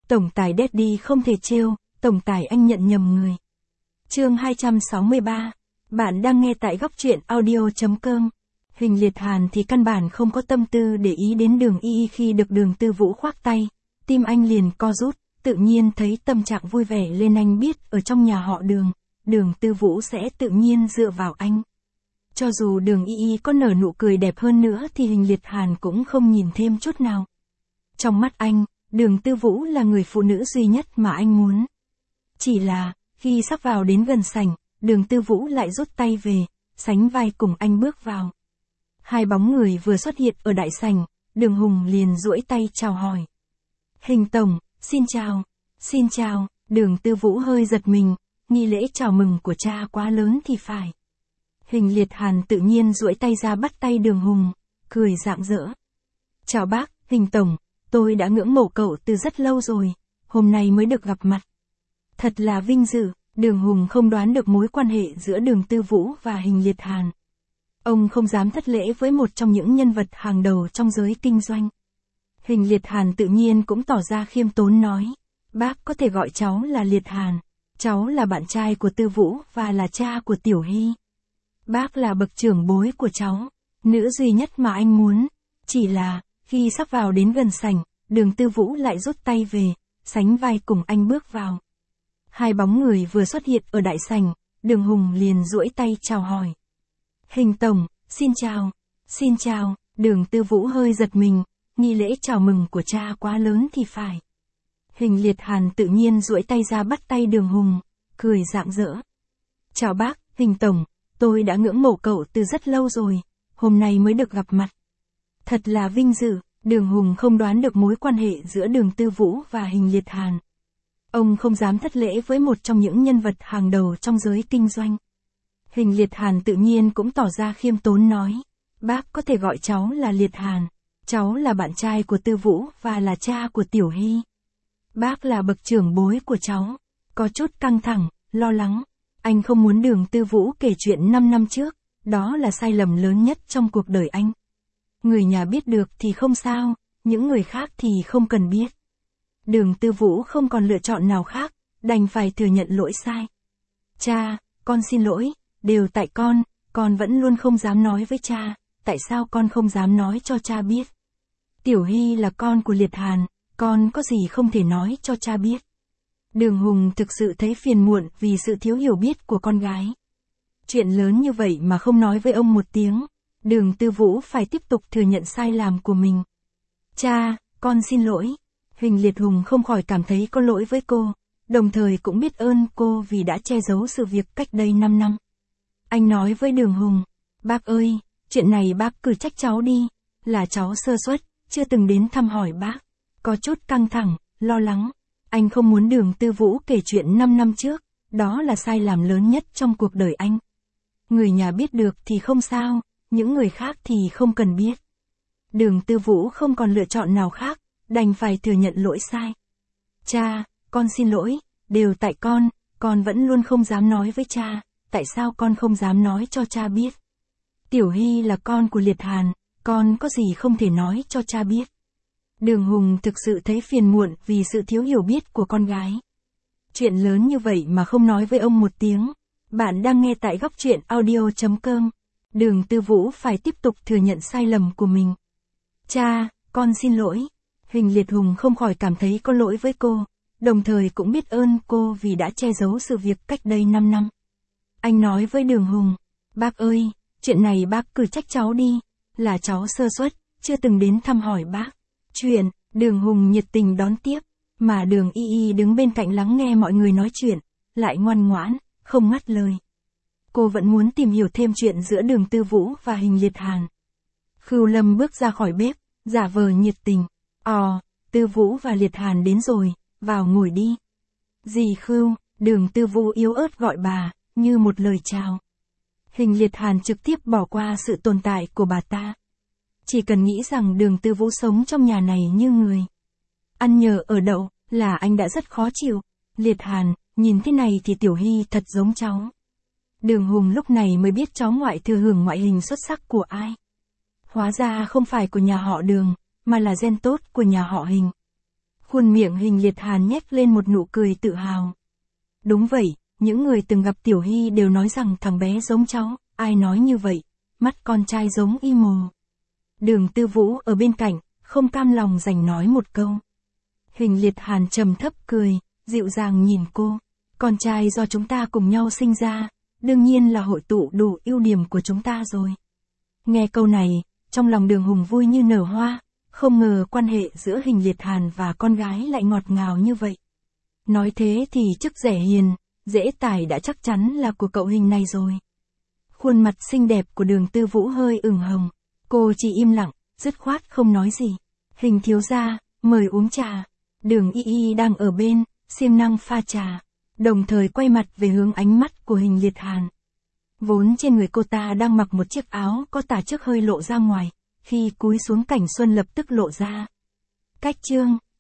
Tổng tài Daddy không thể trêu, tổng tài anh nhận nhầm người. Chương 263. Bạn đang nghe tại góc truyện audio.com. Huỳnh Liệt Hàn thì căn bản không có tâm tư để ý đến Đường Y khi được Đường Tư Vũ khoác tay, tim anh liền co rút, tự nhiên thấy tâm trạng vui vẻ lên. Anh biết ở trong nhà họ Đường, Đường Tư Vũ sẽ tự nhiên dựa vào anh. Cho dù Đường Y có nở nụ cười đẹp hơn nữa thì Huỳnh Liệt Hàn cũng không nhìn thêm chút nào. Trong mắt anh, Đường Tư Vũ là người phụ nữ duy nhất mà anh muốn. Chỉ là, khi sắp vào đến gần sảnh, Đường Tư Vũ lại rút tay về, sánh vai cùng anh bước vào. Hai bóng người vừa xuất hiện ở đại sảnh, Đường Hùng liền duỗi tay chào hỏi. Hình tổng, xin chào. Xin chào. Đường Tư Vũ hơi giật mình, nghi lễ chào mừng của cha quá lớn thì phải. Huỳnh Liệt Hàn tự nhiên duỗi tay ra bắt tay Đường Hùng, cười rạng rỡ. Chào bác, Huỳnh tổng, tôi đã ngưỡng mộ cậu từ rất lâu rồi, hôm nay mới được gặp mặt. Thật là vinh dự. Đường Hùng không đoán được mối quan hệ giữa Đường Tư Vũ và Huỳnh Liệt Hàn. Ông không dám thất lễ với một trong những nhân vật hàng đầu trong giới kinh doanh. Huỳnh Liệt Hàn tự nhiên cũng tỏ ra khiêm tốn nói, bác có thể gọi cháu là Liệt Hàn, cháu là bạn trai của Tư Vũ và là cha của Tiểu Hy. Bác là bậc trưởng bối của cháu, nữ duy nhất mà anh muốn. Chỉ là, khi sắp vào đến gần sảnh, Đường Tư Vũ lại rút tay về, sánh vai cùng anh bước vào. Hai bóng người vừa xuất hiện ở đại sảnh, Đường Hùng liền duỗi tay chào hỏi. Huỳnh tổng, xin chào. Xin chào. Đường Tư Vũ hơi giật mình, nghi lễ chào mừng của cha quá lớn thì phải. Huỳnh Liệt Hàn tự nhiên duỗi tay ra bắt tay Đường Hùng, cười rạng rỡ. Chào bác, Huỳnh tổng, tôi đã ngưỡng mộ cậu từ rất lâu rồi, hôm nay mới được gặp mặt. Thật là vinh dự. Đường Hùng không đoán được mối quan hệ giữa Đường Tư Vũ và Huỳnh Liệt Hàn. Ông không dám thất lễ với một trong những nhân vật hàng đầu trong giới kinh doanh. Huỳnh Liệt Hàn tự nhiên cũng tỏ ra khiêm tốn nói, bác có thể gọi cháu là Liệt Hàn, cháu là bạn trai của Tư Vũ và là cha của Tiểu Hy. Bác là bậc trưởng bối của cháu. Có chút căng thẳng, lo lắng. Anh không muốn Đường Tư Vũ kể chuyện 5 năm trước, đó là sai lầm lớn nhất trong cuộc đời anh. Người nhà biết được thì không sao, những người khác thì không cần biết. Đường Tư Vũ không còn lựa chọn nào khác, đành phải thừa nhận lỗi sai. Cha, con xin lỗi, đều tại con vẫn luôn không dám nói với cha, tại sao con không dám nói cho cha biết. Tiểu Hy là con của Liệt Hàn, con có gì không thể nói cho cha biết. Đường Hùng thực sự thấy phiền muộn vì sự thiếu hiểu biết của con gái. Chuyện lớn như vậy mà không nói với ông một tiếng, Đường Tư Vũ phải tiếp tục thừa nhận sai lầm của mình. Cha, con xin lỗi. Huỳnh Liệt Hùng không khỏi cảm thấy có lỗi với cô, đồng thời cũng biết ơn cô vì đã che giấu sự việc cách đây 5 năm. Anh nói với Đường Hùng, bác ơi, chuyện này bác cứ trách cháu đi, là cháu sơ suất, chưa từng đến thăm hỏi bác. Có chút căng thẳng, lo lắng. Anh không muốn Đường Tư Vũ kể chuyện 5 năm trước, đó là sai lầm lớn nhất trong cuộc đời anh. Người nhà biết được thì không sao, những người khác thì không cần biết. Đường Tư Vũ không còn lựa chọn nào khác, đành phải thừa nhận lỗi sai. Cha, con xin lỗi, đều tại con vẫn luôn không dám nói với cha, tại sao con không dám nói cho cha biết. Tiểu Hy là con của Liệt Hàn, con có gì không thể nói cho cha biết. Đường Hùng thực sự thấy phiền muộn vì sự thiếu hiểu biết của con gái. Chuyện lớn như vậy mà không nói với ông một tiếng. Bạn đang nghe tại góc truyện audio.com. Đường Tư Vũ phải tiếp tục thừa nhận sai lầm của mình. Cha, con xin lỗi. Huỳnh Liệt Hùng không khỏi cảm thấy có lỗi với cô, đồng thời cũng biết ơn cô vì đã che giấu sự việc cách đây 5 năm. Anh nói với Đường Hùng, bác ơi, chuyện này bác cứ trách cháu đi, là cháu sơ suất, chưa từng đến thăm hỏi bác. Đường Hùng nhiệt tình đón tiếp, mà Đường Y đứng bên cạnh lắng nghe mọi người nói chuyện, lại ngoan ngoãn, không ngắt lời. Cô vẫn muốn tìm hiểu thêm chuyện giữa Đường Tư Vũ và Huỳnh Liệt Hàn. Khưu Lâm bước ra khỏi bếp, giả vờ nhiệt tình. Tư Vũ và Liệt Hàn đến rồi, vào ngồi đi. Dì Khưu, Đường Tư Vũ yếu ớt gọi bà, như một lời chào. Huỳnh Liệt Hàn trực tiếp bỏ qua sự tồn tại của bà ta. Chỉ cần nghĩ rằng Đường Tư Vũ sống trong nhà này như người ăn nhờ ở đậu, là anh đã rất khó chịu. Liệt Hàn, nhìn thế này thì Tiểu Hy thật giống cháu. Đường Hùng lúc này mới biết cháu ngoại thừa hưởng ngoại hình xuất sắc của ai. Hóa ra không phải của nhà họ Đường, mà là gen tốt của nhà họ Huỳnh. Khuôn miệng Hình Liệt Hàn nhếch lên một nụ cười tự hào. Đúng vậy, những người từng gặp Tiểu Hy đều nói rằng thằng bé giống cháu, ai nói như vậy, mắt con trai giống y mồ. Đường Tư Vũ ở bên cạnh, không cam lòng giành nói một câu. Hình Liệt Hàn trầm thấp cười, dịu dàng nhìn cô. Con trai do chúng ta cùng nhau sinh ra, đương nhiên là hội tụ đủ ưu điểm của chúng ta rồi. Nghe câu này, trong lòng Đường Hùng vui như nở hoa, không ngờ quan hệ giữa Hình Liệt Hàn và con gái lại ngọt ngào như vậy. Nói thế thì chức rẻ hiền, dễ tài đã chắc chắn là của cậu Hình này rồi. Khuôn mặt xinh đẹp của Đường Tư Vũ hơi ửng hồng, cô chỉ im lặng, dứt khoát không nói gì. Hình thiếu gia, mời uống trà. Đường Y Y đang ở bên, siêng năng pha trà, đồng thời quay mặt về hướng ánh mắt của Hình Liệt Hàn. Vốn trên người cô ta đang mặc một chiếc áo có tà trước hơi lộ ra ngoài, khi cúi xuống Cảnh Xuân lập tức lộ ra. Cách chương